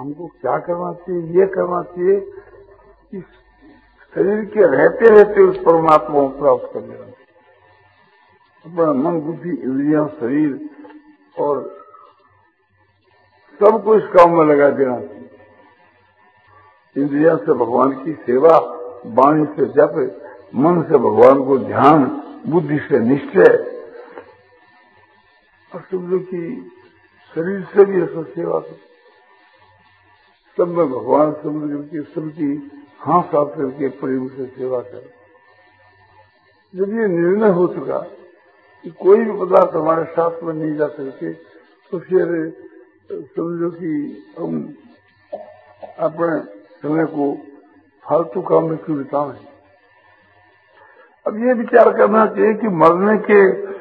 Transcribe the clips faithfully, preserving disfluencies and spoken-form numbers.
हमको क्या करना चाहिए? ये करना चाहिए कि शरीर के रहते रहते उस परमात्मा को प्राप्त कर लेना चाहिए। अपना मन, बुद्धि, इंद्रियां, शरीर और सबको इस काम में लगा देना चाहिए। इंद्रियां से भगवान की सेवा, वाणी से जप, मन से भगवान को ध्यान, बुद्धि से निश्चय, और समझो कि शरीर से भी ऐसा सेवा करो। सब में भगवान समझ करके सबकी हाथ साफ करके प्रेम से सेवा करो। जब ये निर्णय हो चुका कि कोई भी पदार्थ हमारे साथ में नहीं जा सकते, तो फिर समझो कि हम अपने समय को फालतू काम में क्यों बिताएं। अब ये विचार करना चाहिए कि मरने के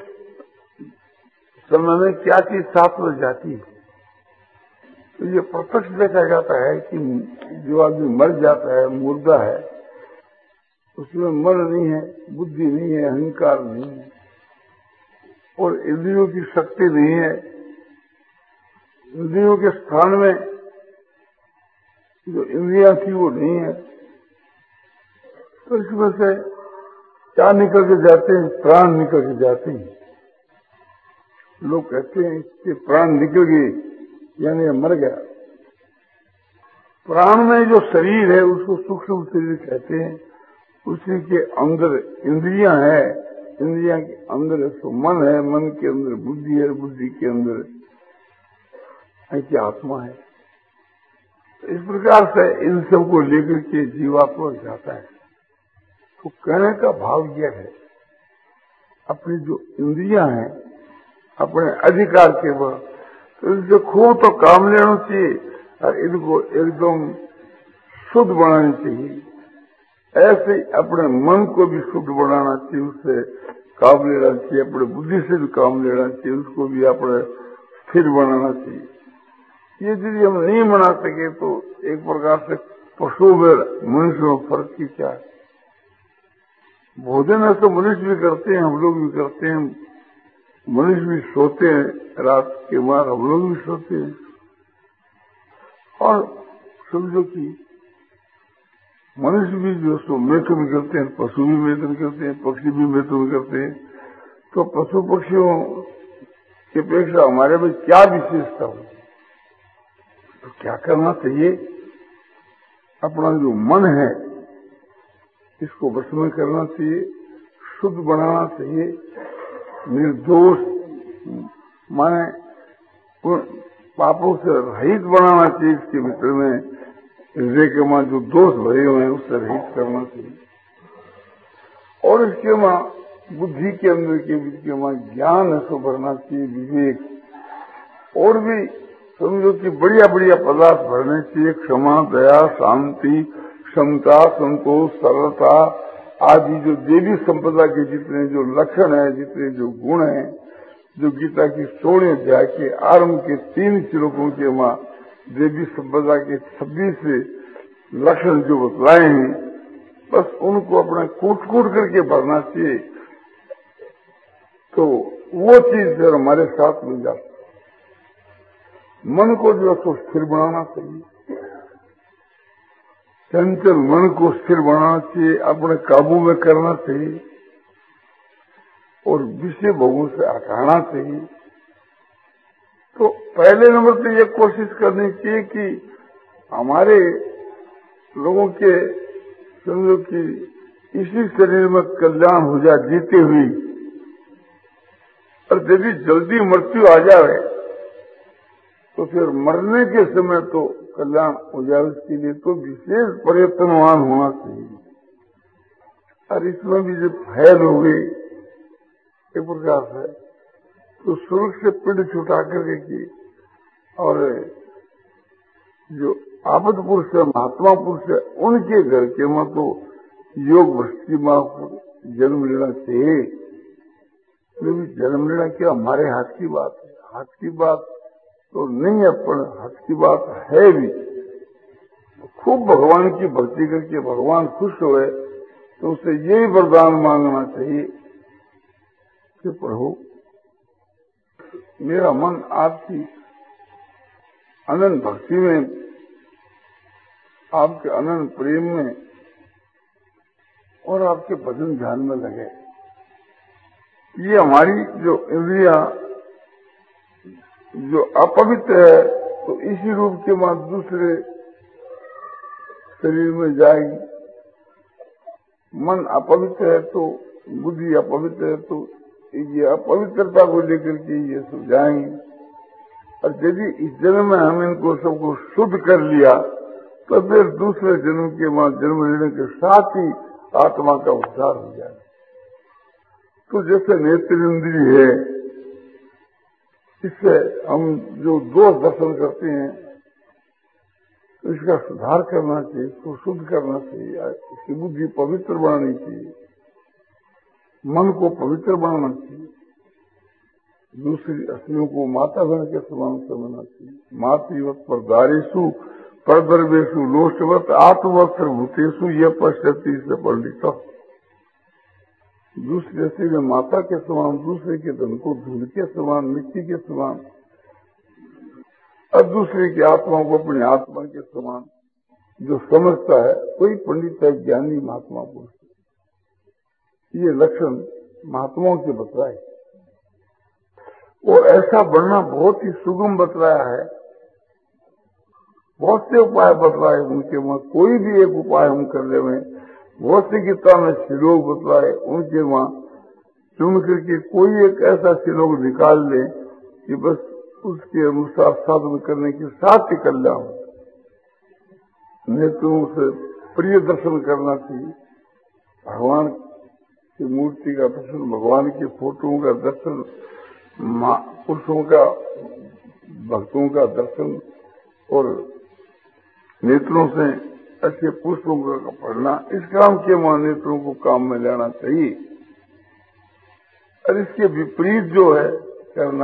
समय में क्या चीज साथ में जाती है। तो ये प्रत्यक्ष देखा जाता है कि जो आदमी मर जाता है, मुर्दा है, उसमें मन नहीं है, बुद्धि नहीं है, अहंकार नहीं है और इंद्रियों की शक्ति नहीं है। इंद्रियों के स्थान में जो इंद्रियां थी वो नहीं है। तो इसमें से क्या निकल के जाते हैं? प्राण निकल के जाते हैं। लोग कहते हैं कि प्राण निकल गए यानी मर गया। प्राण में जो शरीर है उसको सूक्ष्म शरीर कहते हैं। उसी के अंदर इंद्रियां हैं, इंद्रियां के अंदर सो मन है, मन के अंदर बुद्धि है, बुद्धि के अंदर ऐसी आत्मा है। तो इस प्रकार से इन सबको लेकर के जीवात्मा जाता है। तो कहने का भाव यह है, अपनी जो इंद्रियां हैं अपने अधिकार के वह, तो इनसे खूब तो काम लेना चाहिए और इनको एकदम शुद्ध बनानी चाहिए। ऐसे ही अपने मन को भी शुद्ध बनाना चाहिए, उससे काम लेना चाहिए। अपने बुद्धि से भी काम लेना चाहिए, उसको भी अपने स्थिर बनाना चाहिए। ये यदि हम नहीं बना सके तो एक प्रकार से पशु में मनुष्य में फर्क की क्या है। भोजन है तो मनुष्य भी करते हैं, हम लोग भी करते हैं। मनुष्य भी सोते हैं, रात के बाद हम लोग भी सोते हैं। और समझो कि मनुष्य भी जो सो मैथुन करते हैं, पशु भी मैथुन करते हैं, पक्षी भी मैथुन करते हैं। तो पशु पक्षियों की अपेक्षा हमारे में क्या विशेषता हो? तो क्या करना चाहिए? अपना जो मन है इसको वश में करना चाहिए, शुद्ध बनाना चाहिए, निर्दोष माने पापों से रहित बनाना चाहिए। इसके भीतर में हृदय के मां जो दोष भरे हुए हैं उससे रहित करना चाहिए। और इसके मां बुद्धि के अंदर के बीच के मां ज्ञान ऐसा भरना चाहिए, विवेक। और भी समझो कि बढ़िया बढ़िया पदार्थ भरने चाहिए, क्षमा, दया, शांति, क्षमता, संतोष, सरलता आदि जो देवी संपदा के जितने जो लक्षण है, जितने जो गुण हैं, जो गीता की सोलह अध्याय के आरंभ के तीन श्लोकों के मां देवी संपदा के छब्बीस लक्षण जो बतलाए हैं, बस उनको अपना कूट कूट करके भरना चाहिए। तो वो चीज फिर हमारे साथ मिल जाती। मन को जो तो स्थिर बनाना चाहिए, चंचल मन को स्थिर बनाना चाहिए, अपने काबू में करना चाहिए और विषय भोगों से हटाना चाहिए। तो पहले नंबर पे ये कोशिश करनी चाहिए कि हमारे लोगों के समझो कि इसी शरीर में कल्याण हो जाए जीते हुए, और यदि जल्दी मृत्यु आ जाए तो फिर मरने के समय तो कल्याण हो जाए, उसके लिए तो विशेष प्रयत्नवान होना चाहिए। और इसमें भी जब फैल हो गई एक प्रकार से तो स्वर्ग से पिंड छुटा करके की, और जो आपद पुरुष है, महात्मा पुरुष है, उनके घर के में तो योग भ्रष्टि मां जन्म लेना चाहिए। लेकिन जन्म लेना क्या हमारे हाथ की बात है? हाथ की बात तो नहीं है, पर हाथ की बात है भी। खूब भगवान की भक्ति करके भगवान खुश हुए तो उससे यही वरदान मांगना चाहिए कि प्रभु मेरा मन आपकी अनंत भक्ति में आपके अनंत प्रेम में और आपके भजन ध्यान में लगे। ये हमारी जो इंद्रियां जो अपवित्र है तो इसी रूप के बाद दूसरे शरीर में जाएगी। मन अपवित्र है तो बुद्धि अपवित्र है तो ये अपवित्रता को लेकर के ये सब जाएंगे। और यदि इस जन्म में हम इनको सबको शुद्ध कर लिया तो फिर दूसरे जन्म के बाद जन्म लेने के साथ ही आत्मा का उद्धार हो जाए। तो जैसे नेत्र इंद्रिय है, इससे हम जो दोष दर्शन करते हैं तो इसका सुधार करना चाहिए, इसको शुद्ध करना चाहिए, इसकी बुद्धि पवित्र बनानी चाहिए, मन को पवित्र बनाना चाहिए, दूसरी अस्थियों को माता बहन के समान समझना चाहिए। मातृवत पर दारेशु परदर्वेशु लोष्टवत आत्मवस्त्र भूतेशु यह पश्यति से पंडित। दूसरे अस्थियों में माता के समान, दूसरे के धन को धूल के समान, मिट्टी के समान, और दूसरे की आत्मा को अपनी आत्मा के समान जो समझता है कोई पंडित है, ज्ञानी महात्मा पुरुष। ये लक्षण महात्माओं के बतलाए और ऐसा बनना बहुत ही सुगम बतलाया है। बहुत से उपाय बतलाए उनके वहां, कोई भी एक उपाय हम कर ले में बहुत सी गीता में श्लोक बतलाए उनके वहां चुन करके कोई एक ऐसा श्लोक निकाल ले कि बस उसके अनुसार साधन करने के साथ ही कल्याण। नेत्रों से प्रिय दर्शन करना चाहिए, भगवान की मूर्ति का दर्शन, भगवान की फोटों का दर्शन, पुरुषों का भक्तों का दर्शन और नेत्रों से अच्छे पुष्पों का पढ़ना, इस काम के वहां नेत्रों को काम में लेना चाहिए। और इसके विपरीत जो है करना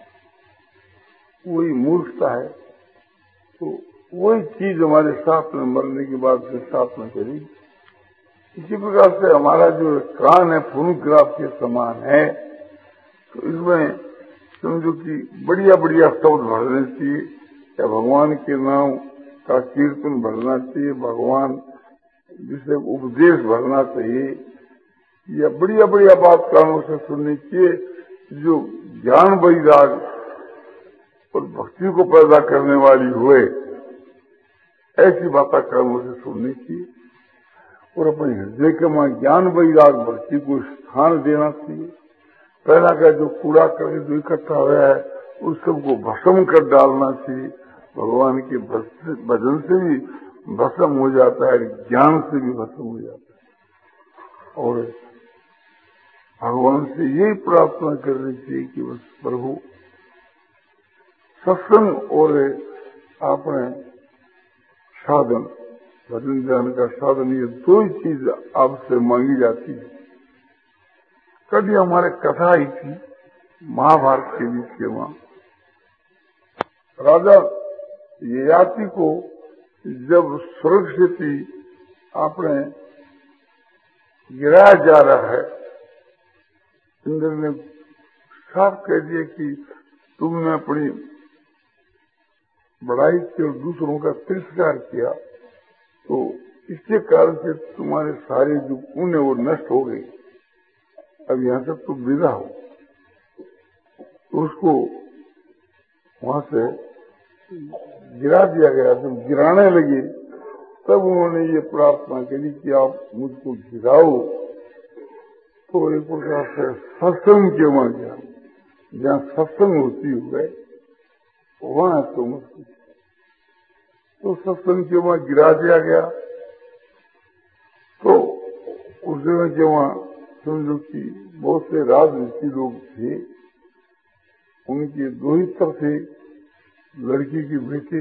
वही मूर्खता है। तो वही चीज हमारे साथ में मरने के बाद फिर साथ में चलेगी। इसी प्रकार से हमारा जो कान है फोनोग्राफ के समान है, तो इसमें समझो कि बढ़िया बढ़िया शब्द भरने चाहिए, या भगवान के नाम का कीर्तन भरना चाहिए, भगवान जिसे उपदेश भरना चाहिए, या बढ़िया बढ़िया बात कानों से सुननी चाहिए जो ज्ञान वैराग और भक्ति को पैदा करने वाली हुए। ऐसी बातें कानों से सुननी चाहिए और अपने हृदय के वहां ज्ञान वैराग भक्ति को स्थान देना चाहिए। पहला का जो कूड़ा करके जो इकट्ठा हुआ है उस सबको भस्म कर डालना चाहिए। भगवान के भजन से भी भस्म हो जाता है, ज्ञान से भी भस्म हो जाता है। और भगवान से यही प्रार्थना करनी चाहिए कि बस प्रभु सत्संग और आपने साधन, भजन ध्यान का साधन, ये दो ही चीज आपसे मांगी जाती है। कभी हमारे कथा आई थी महाभारत के बीच के वहां, राजा ययाति को जब स्वर्ग से थी आपने गिराया जा रहा है, इंद्र ने साफ कह दिया कि तुमने अपनी बड़ाई की और दूसरों का तिरस्कार किया, तो इसके कारण से तुम्हारे सारे जो पुण्य वो नष्ट हो गए, अब यहां तक तुम विदा हो। तो उसको वहां से गिरा दिया गया। जब गिराने लगे तब उन्होंने ये प्रार्थना करी कि आप मुझको गिराओ। तो एक प्रकार से सत्संग के वहां गया, जहाँ सत्संग होती हुए वहां तो मुझको तो सत्संग के वहां गिरा दिया गया। तो उस जगह के वहां समझो कि बहुत से राजनीति लोग थे, उनके दो ही तरफ थे, लड़की के बेटे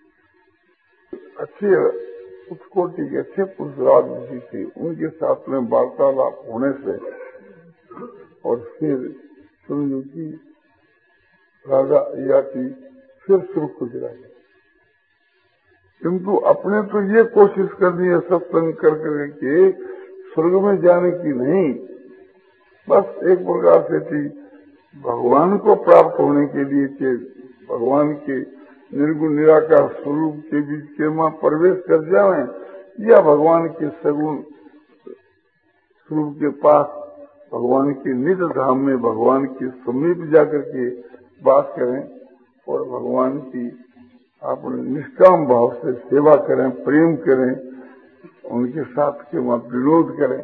अच्छे उच्च कोटि के अच्छे पुरुष राजनीति थे, उनके साथ में वार्तालाप होने से और फिर समझो कि राजा ययाति फिर सुर्ख को गिरा गया। किंतु अपने तो ये कोशिश करनी है सत्संग कर करके स्वर्ग में जाने की नहीं, बस एक प्रकार से थी भगवान को प्राप्त होने के लिए कि भगवान के निर्गुण निराकार स्वरूप के बीच के मां प्रवेश कर जावे या भगवान के सगुण स्वरूप के पास भगवान के निज धाम में भगवान के समीप जाकर के बात करें और भगवान की अपने निष्काम भाव से सेवा करें, प्रेम करें, उनके साथ के वहां विरोध करें,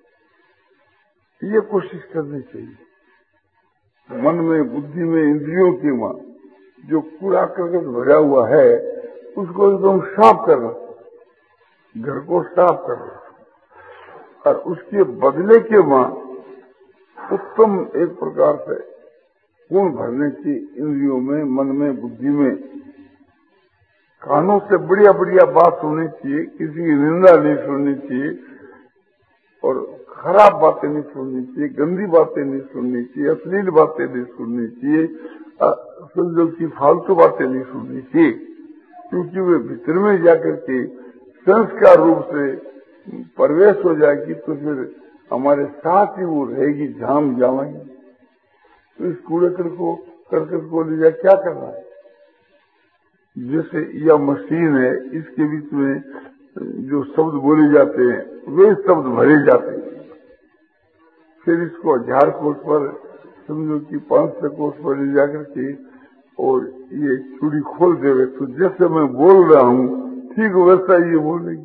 ये कोशिश करनी चाहिए। मन में, बुद्धि में, इंद्रियों के वहां जो कूड़ा करकट भरा हुआ है उसको एकदम साफ करना, घर को साफ करना और उसके बदले के वहां उत्तम एक प्रकार से गुण भरने की इंद्रियों में, मन में, बुद्धि में। कानों से बढ़िया बढ़िया बात सुननी चाहिए, किसी की निंदा नहीं सुननी चाहिए और खराब बातें नहीं सुननी चाहिए, गंदी बातें नहीं सुननी चाहिए, अश्लील बातें नहीं सुननी चाहिए, समझो की फालतू बातें नहीं सुननी चाहिए, क्योंकि वे भीतर में जाकर के संस्कार रूप से प्रवेश हो जाएगी तो फिर हमारे साथ ही वो रहेगी, झाम जाएंगे। तो इस कूड़े को करकट को ले जा क्या करना है? जैसे यह मशीन है, इसके बीच में जो शब्द बोले जाते हैं वे शब्द भरे जाते हैं, फिर इसको हजार कोस पर समझो कि पांच सौ कोस पर ले जाकर के और ये चूड़ी खोल देवे तो जैसे मैं बोल रहा हूँ ठीक वैसा ये बोलेगी।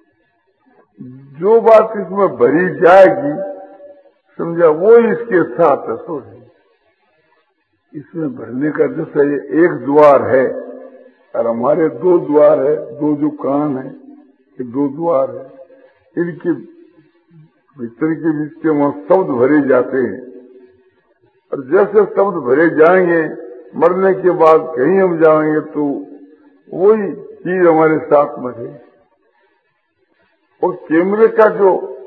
जो बात इसमें भरी जाएगी समझा वो इसके साथ असर है। इसमें भरने का जैसा ये एक द्वार है और हमारे दो द्वार है, दो जो कान है ये दो द्वार है, इनके भीतर के बीच के वहां शब्द भरे जाते हैं और जैसे शब्द भरे जाएंगे मरने के बाद कहीं हम जाएंगे तो वही चीज हमारे साथ में है। और कैमरे का जो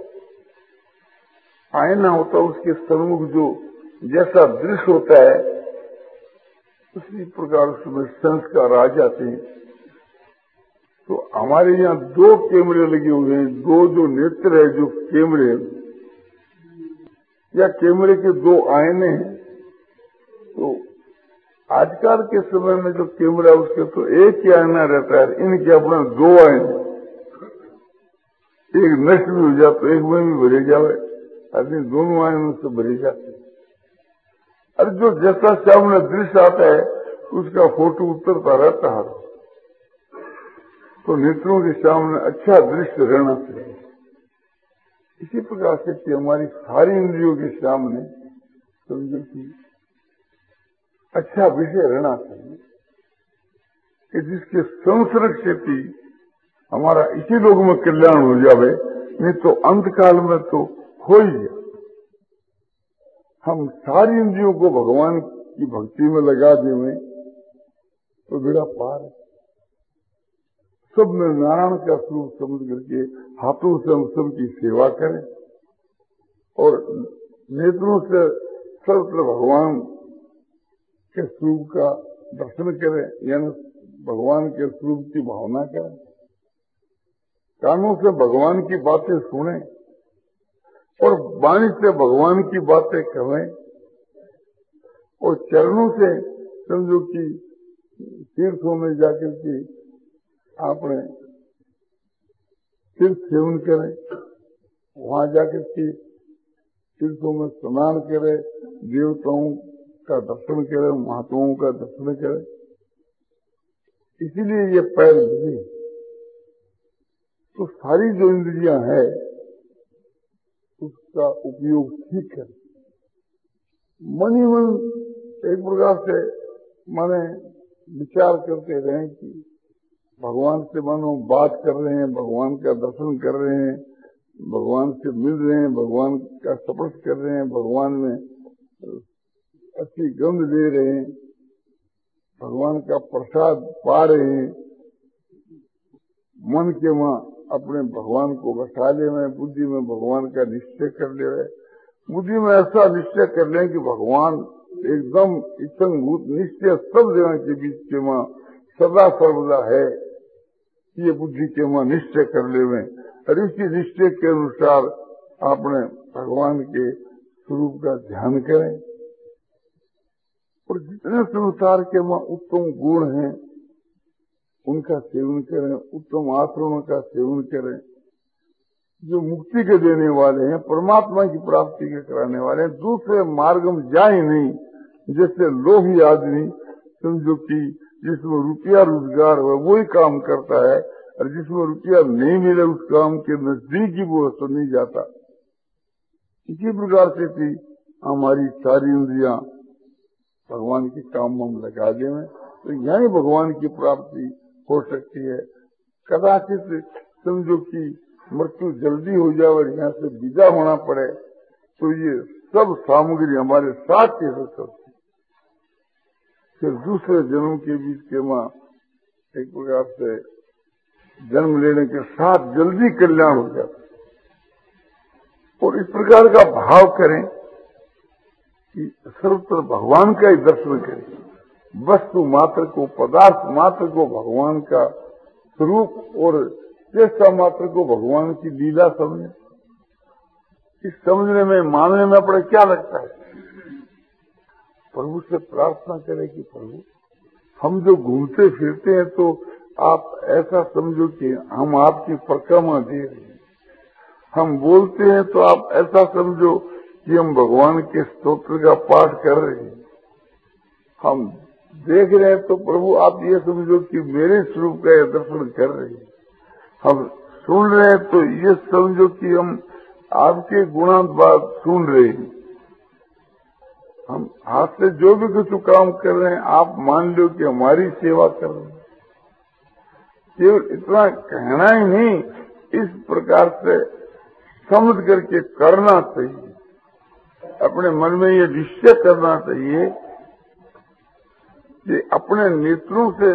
आईना होता है उसके सम्मुख जो जैसा दृश्य होता है उसी प्रकार उसमें संस्कार आ जाते हैं। तो हमारे यहाँ दो कैमरे लगे हुए हैं, दो जो नेत्र है जो कैमरे या कैमरे के दो आईने हैं। तो आजकल के समय में जो कैमरा उसके तो एक ही आईना रहता है, इनके अपना दो आईने, एक नष्ट भी हो जाए तो एक में भी भरे जावे, आदमी दोनों आईनों से भरे जाते हैं। और जो जैसा सामने दृश्य आता है उसका फोटो उतरता रहता है। तो नेत्रों के सामने अच्छा दृश्य रहना चाहिए। इसी प्रकार से कि हमारी सारी इंद्रियों के सामने समझो कि अच्छा विषय रहना चाहिए कि जिसके संसर्ग से भी हमारा इसी लोग में कल्याण हो जावे, नहीं तो अंत काल में तो हो ही जाए। हम सारी इंद्रियों को भगवान की भक्ति में लगा देवे तो बेड़ा पार है। सब में नारायण का स्वरूप समझ करके हाथों से हम सबकी सेवा करें और नेत्रों से सर्वत्र भगवान के स्वरूप का दर्शन करें, यानी भगवान के स्वरूप की भावना करें। कानों से भगवान की बातें सुने और वाणी से भगवान की बातें कहें और चरणों से समझो कि तीर्थों में जाकर के आपने तीर्थ सेवन करें, वहां जाकर के तीर्थों में स्नान करें, देवताओं का दर्शन करें, महात्माओं का दर्शन करें। इसीलिए ये पैर लगे। तो सारी जो इंद्रियां हैं उसका उपयोग ठीक है। मन ही मन एक प्रकार से माने विचार करते रहें कि भगवान से मानो बात कर रहे हैं, भगवान का दर्शन कर रहे हैं, भगवान से मिल रहे हैं, भगवान का स्पर्श कर रहे हैं, भगवान में अच्छी गंध ले रहे हैं, भगवान का प्रसाद पा रहे हैं। मन के वहां अपने भगवान को बसा ले में, बुद्धि में भगवान का निश्चय कर ले रहे, बुद्धि में ऐसा निश्चय कर ले कि भगवान एकदम इतंभूत निश्चय सब जगह के बीच के वहां सदा सर्वदा है, ये बुद्धि के वहां निश्चय कर ले में और इसी निश्चय के अनुसार आपने भगवान के स्वरूप का ध्यान करें। और जितने संसार के वहां उत्तम गुण हैं उनका सेवन करें, उत्तम आचरणों का सेवन करें, जो मुक्ति के देने वाले हैं, परमात्मा की प्राप्ति के कराने वाले हैं। दूसरे मार्ग में जाए नहीं, जैसे लोभी आदमी समझो कि जिसमें रुपया रोजगार हो वही काम करता है, और जिसमें रुपया नहीं मिले उस काम के नजदीक ही वो तो नहीं जाता। इसी प्रकार से थी हमारी सारी इंद्रियां भगवान के काम में हम लगा दें तो यही भगवान की प्राप्ति हो सकती है। कदाचित समझो कि मृत्यु जल्दी हो जाए और यहाँ से विदा होना पड़े तो ये सब सामग्री हमारे साथ ही हो सकती, फिर दूसरे जन्म के बीच के माँ एक प्रकार से जन्म लेने के साथ जल्दी कल्याण हो जाता। और इस प्रकार का भाव करें कि सर्वत्र भगवान का ही दर्शन करें, वस्तु मात्र को, पदार्थ मात्र को भगवान का स्वरूप और चेष्टा मात्र को भगवान की लीला समझे। इस समझने में, मानने में अपने क्या लगता है? प्रभु से प्रार्थना करें कि प्रभु हम जो घूमते फिरते हैं तो आप ऐसा समझो कि हम आपकी परिक्रमा दे रहे हैं, हम बोलते हैं तो आप ऐसा समझो कि हम भगवान के स्तोत्र का पाठ कर रहे हैं, हम देख रहे हैं तो प्रभु आप ये समझो कि मेरे स्वरूप का यह दर्शन कर रहे हैं, हम सुन रहे हैं तो ये समझो कि हम आपके गुणांत बात सुन रहे हैं, हम हाथ से जो भी कुछ काम कर रहे हैं आप मान लो कि हमारी सेवा कर रहे हैं। केवल इतना कहना ही नहीं, इस प्रकार से समझ करके करना चाहिए। अपने मन में ये निश्चय करना चाहिए कि अपने नेत्रों से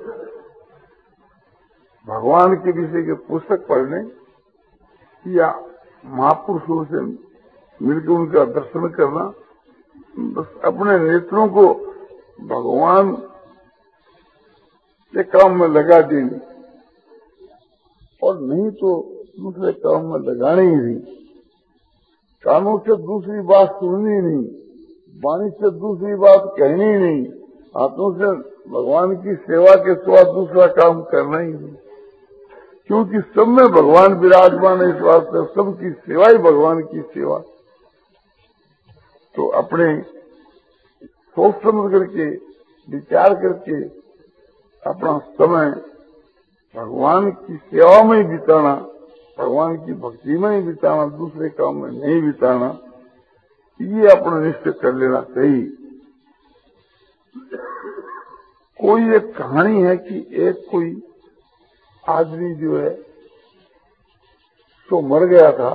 भगवान के विषय के पुस्तक पढ़ने या महापुरुषों से मिलकर उनका दर्शन करना, बस अपने नेत्रों को भगवान के काम में लगा देंगे और नहीं तो दूसरे काम में लगाने ही नहीं। कानों से दूसरी बात सुननी नहीं, वाणी से दूसरी बात कहनी नहीं, हाथों से भगवान की सेवा के सिवा दूसरा काम करना ही नहीं, क्योंकि सब में भगवान विराजमान है। इस वास्ते सबकी सेवा ही भगवान की सेवा। तो अपने सोच समझ करके, विचार करके अपना समय भगवान की सेवा में ही बिताना, भगवान की भक्ति में ही बिताना, दूसरे काम में नहीं बिताना, ये अपना निश्चय कर लेना चाहिए। कोई एक कहानी है कि एक कोई आदमी जो है तो मर गया था,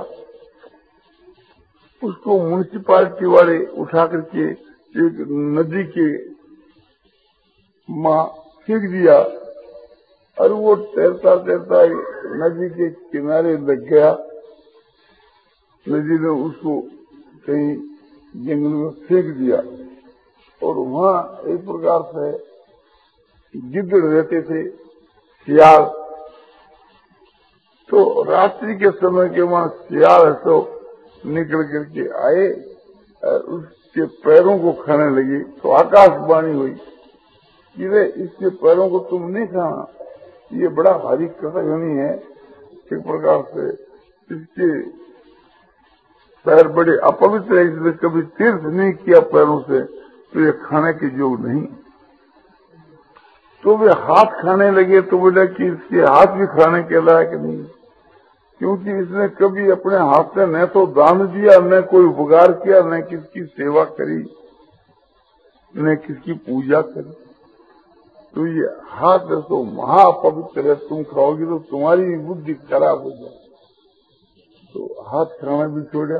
उसको म्यूनिसिपालिटी वाले उठा करके एक नदी के मां फेंक दिया और वो तैरता तैरता नदी के किनारे लग गया। नदी ने उसको कहीं जंगल में फेंक दिया और वहां एक प्रकार से गिद्ध रहते थे, सियाल। तो रात्रि के समय के वहां सियाल तो निकल करके आए और उसके पैरों को खाने लगी। तो आकाशवाणी हुई कि रे इसके पैरों को तुम नहीं खाना, ये बड़ा भारी कसगनी है, एक प्रकार से इसके पैर बड़े अपवित्र है, इसने कभी तीर्थ नहीं किया पैरों से, तो ये खाने के योग नहीं। तो वे हाथ खाने लगे तो बोला कि इसके हाथ भी खाने के लायक नहीं, क्योंकि इसने कभी अपने हाथ से न तो दान दिया, न कोई उपकार किया, न किसकी सेवा करी, न किसकी पूजा करी। तो ये हाथ तो महापवित्र है, तुम खाओगे तो तुम्हारी बुद्धि खराब हो जाए। तो हाथ खाना भी छोड़ा।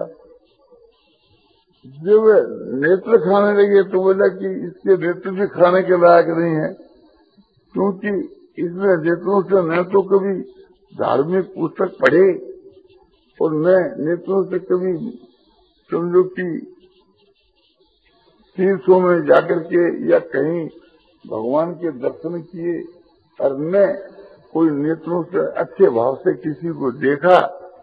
जब वे नेत्र खाने लगे तो बोला कि इसके नेत्र भी खाने के लायक नहीं है, क्योंकि इसने नेत्रों से न तो कभी धार्मिक पुस्तक पढ़े और न नेत्रों से कभी समझो कि तीर्थों में जाकर के या कहीं भगवान के दर्शन किए और न कोई नेत्रों से अच्छे भाव से किसी को देखा,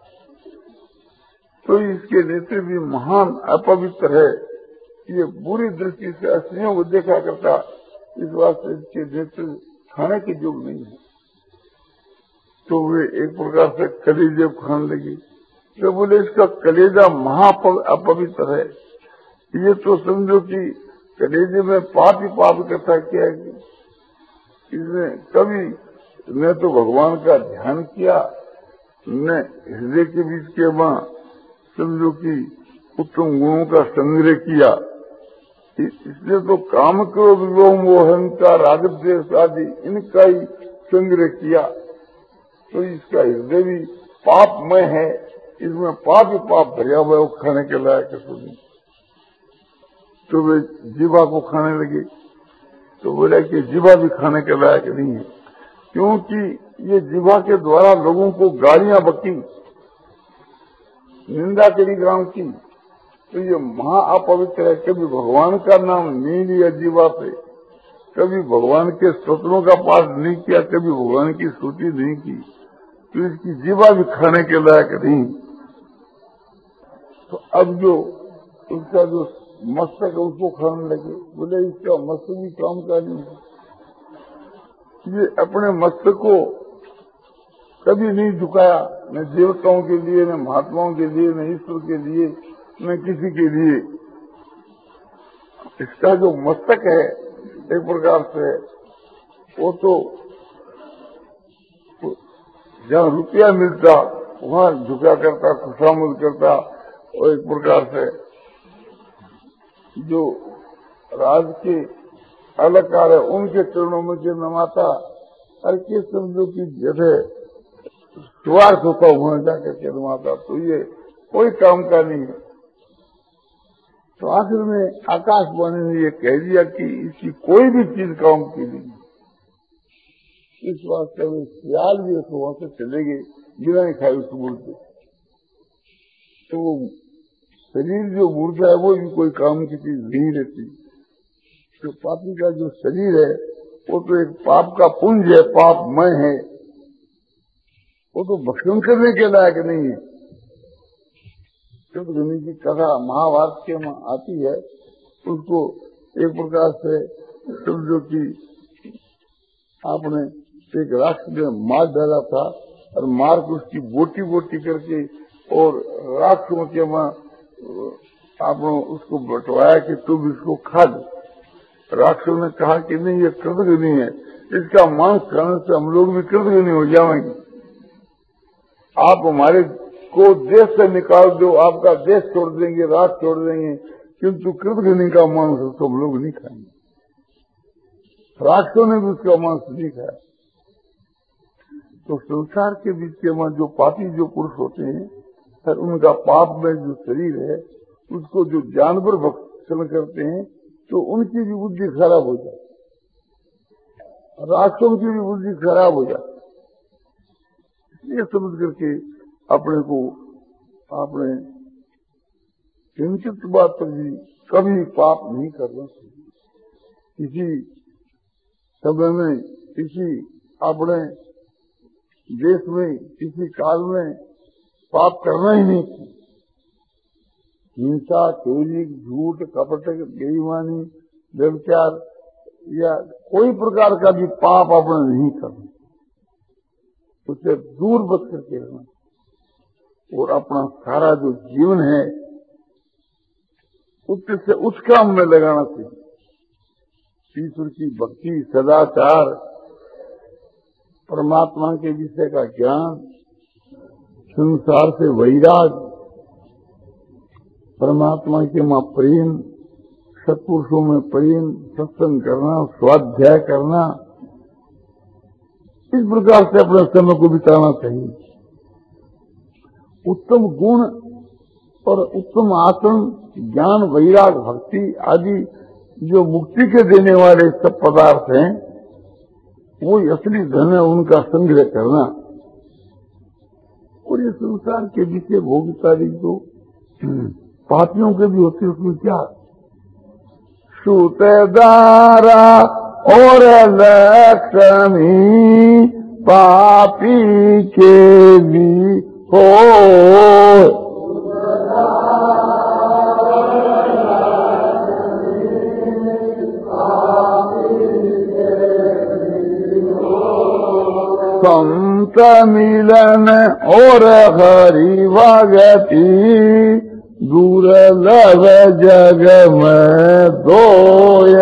तो इसके नेत्र भी महान अपवित्र है। ये बुरी दृष्टि से अस्त्रियों को देखा करता, इस वास्ते इसके नेत्र खाने के योग्य नहीं है। तो वे एक प्रकार से कलेजे खाने लगी। तो बोले इसका कलेजा महा अपवित्र है, ये तो समझो कि कलेजे में पाप ही पाप इकट्ठा किया है। इसने कभी न तो भगवान का ध्यान किया, न हृदय के बीच के वहां समझो कि उत्तम गुणों का संग्रह किया। इसलिए तो काम क्रोध लोभ मोह अहंकार राग द्वेष आदि इनका ही संग्रह किया। तो इसका हृदय भी पापमय है, इसमें पाप ही पाप भरिया हुआ वो खाने के लायक है। तो वे जीवा को खाने लगे। तो बोला कि जीवा भी खाने के लायक नहीं है, क्योंकि ये जीवा के द्वारा लोगों को गालियां बकी, निंदा करी गांव की, तो ये महा अपवित्र है। कभी भगवान का नाम नहीं लिया जीवा पे, कभी भगवान के स्तोत्रों का पाठ नहीं किया, कभी भगवान की स्तुति नहीं की, तो इसकी जीवा भी खाने के लायक नहीं। तो अब जो उसका जो मस्तक है उसको खाने लगे। बोले इसका मस्तक भी काम का नहीं है, ये अपने मस्तक को कभी नहीं झुकाया, न देवताओं के लिए, न महात्माओं के लिए, न ईश्वर के लिए, न किसी के लिए। इसका जो मस्तक है एक प्रकार से वो तो जहाँ रुपया मिलता वहाँ झुका करता, खुशामद करता, और एक प्रकार से जो राज के अलंकार है उनके चरणों में के नमाता, हर के समझो की जैसे स्वार्थ होता वहां जाकर के नमाता, तो ये कोई काम का नहीं है। तो आखिर में आकाशवाणी ने ये कह दिया कि इसकी कोई भी चीज काम की नहीं। इस वास्ते में सियाल भी तो वहां से चले गए बिना ही खाए उस मूर्ति। तो वो शरीर जो मूर्छा है वो भी कोई काम की चीज नहीं रहती। तो पापी का जो शरीर है वो तो एक पाप का पुंज है, पापमय है, वो तो भक्षण करने के लायक नहीं है। कृतघ्नि की कथा महाभारत के में आती है, उसको एक प्रकार से समझो कि आपने एक राक्षस ने मार डाला था और मार को उसकी बोटी बोटी करके और राक्षसों के वहां आपने उसको बंटवाया कि तुम इसको खा दो। राक्षसों ने कहा कि नहीं ये कृतघ्नि है, इसका मांस खाने से हम लोग भी कृतघ्नि हो जाएंगे, आप हमारे को देश से निकाल दो, आपका देश छोड़ देंगे, रात छोड़ देंगे, किंतु कृतघ्नि का मांस तो हम लोग नहीं खाएंगे। राक्षसों ने भी उसका मांस नहीं खाया। तो संसार के बीच के वहां जो पापी जो पुरुष होते हैं, सर उनका पाप में जो शरीर है उसको जो जानवर भक्षण करते हैं तो उनकी भी बुद्धि खराब हो जाती, राक्षसों की भी बुद्धि खराब हो जाती। ये समझ करके अपने को आपने किंचित बात पर भी कभी पाप नहीं करना चाहिए। किसी समय में, किसी अपने देश में, किसी काल में पाप करना ही नहीं चाहिए। हिंसा, चोरी, झूठ, कपट, बेईमानी, व्यभिचार या कोई प्रकार का भी पाप अपने नहीं करना, उससे दूर बच करके रहना और अपना सारा जो जीवन है उससे उस काम में लगाना चाहिए। ईश्वर की भक्ति, सदाचार, परमात्मा के विषय का ज्ञान, संसार से वैराग, परमात्मा के मां प्रेम, सत्पुरुषों में प्रेम, सत्संग करना, स्वाध्याय करना, इस प्रकार से अपने समय को बिताना चाहिए। उत्तम गुण और उत्तम आचरण, ज्ञान, वैराग, भक्ति आदि जो मुक्ति के देने वाले सब पदार्थ हैं वो असली धन है, उनका संग्रह करना। और ये संसार के विषय भोगितारी जो पापियों के भी होते उसमें क्या सूतेदारा और लक्ष्मी पापी के भी हो। संत अंत मिलन और हरि भगति दुर्लभ जग में दोय।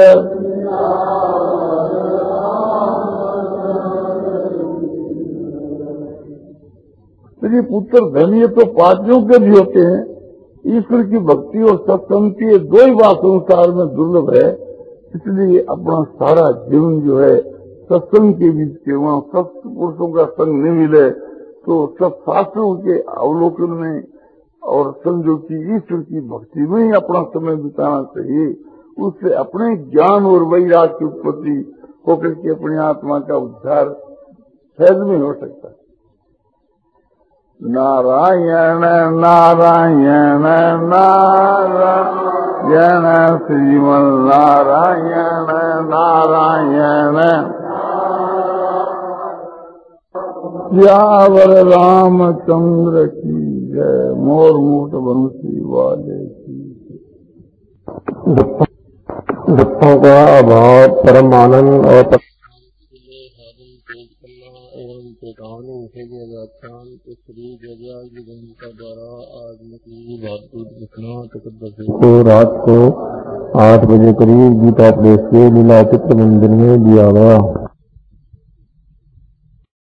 ये पुत्र धन्य तो पापियों के भी होते हैं, ईश्वर की भक्ति और सत्संग की ये दो ही बात संसार में दुर्लभ है। इसलिए अपना सारा जीवन जो है सत्संग के बीच के, वहाँ सत्य पुरुषों का संग नहीं मिले तो सब शास्त्रों के अवलोकन में और समझो कि ईश्वर की भक्ति में ही अपना समय बिताना चाहिए। उससे अपने ज्ञान और वैराग्य की उत्पत्ति होकर के अपनी आत्मा का उद्धार सहज में हो सकता है। नारायण नारायण नारायण श्रीमन नारायण नारायण सियावर रामचंद्र की जय। मोर मूठ बंसी वाले की दुखों का अभाव, परम आनंद और को रात को आठ बजे करीब गीता प्रेस के लीला चित्र मंदिर में दिया गया।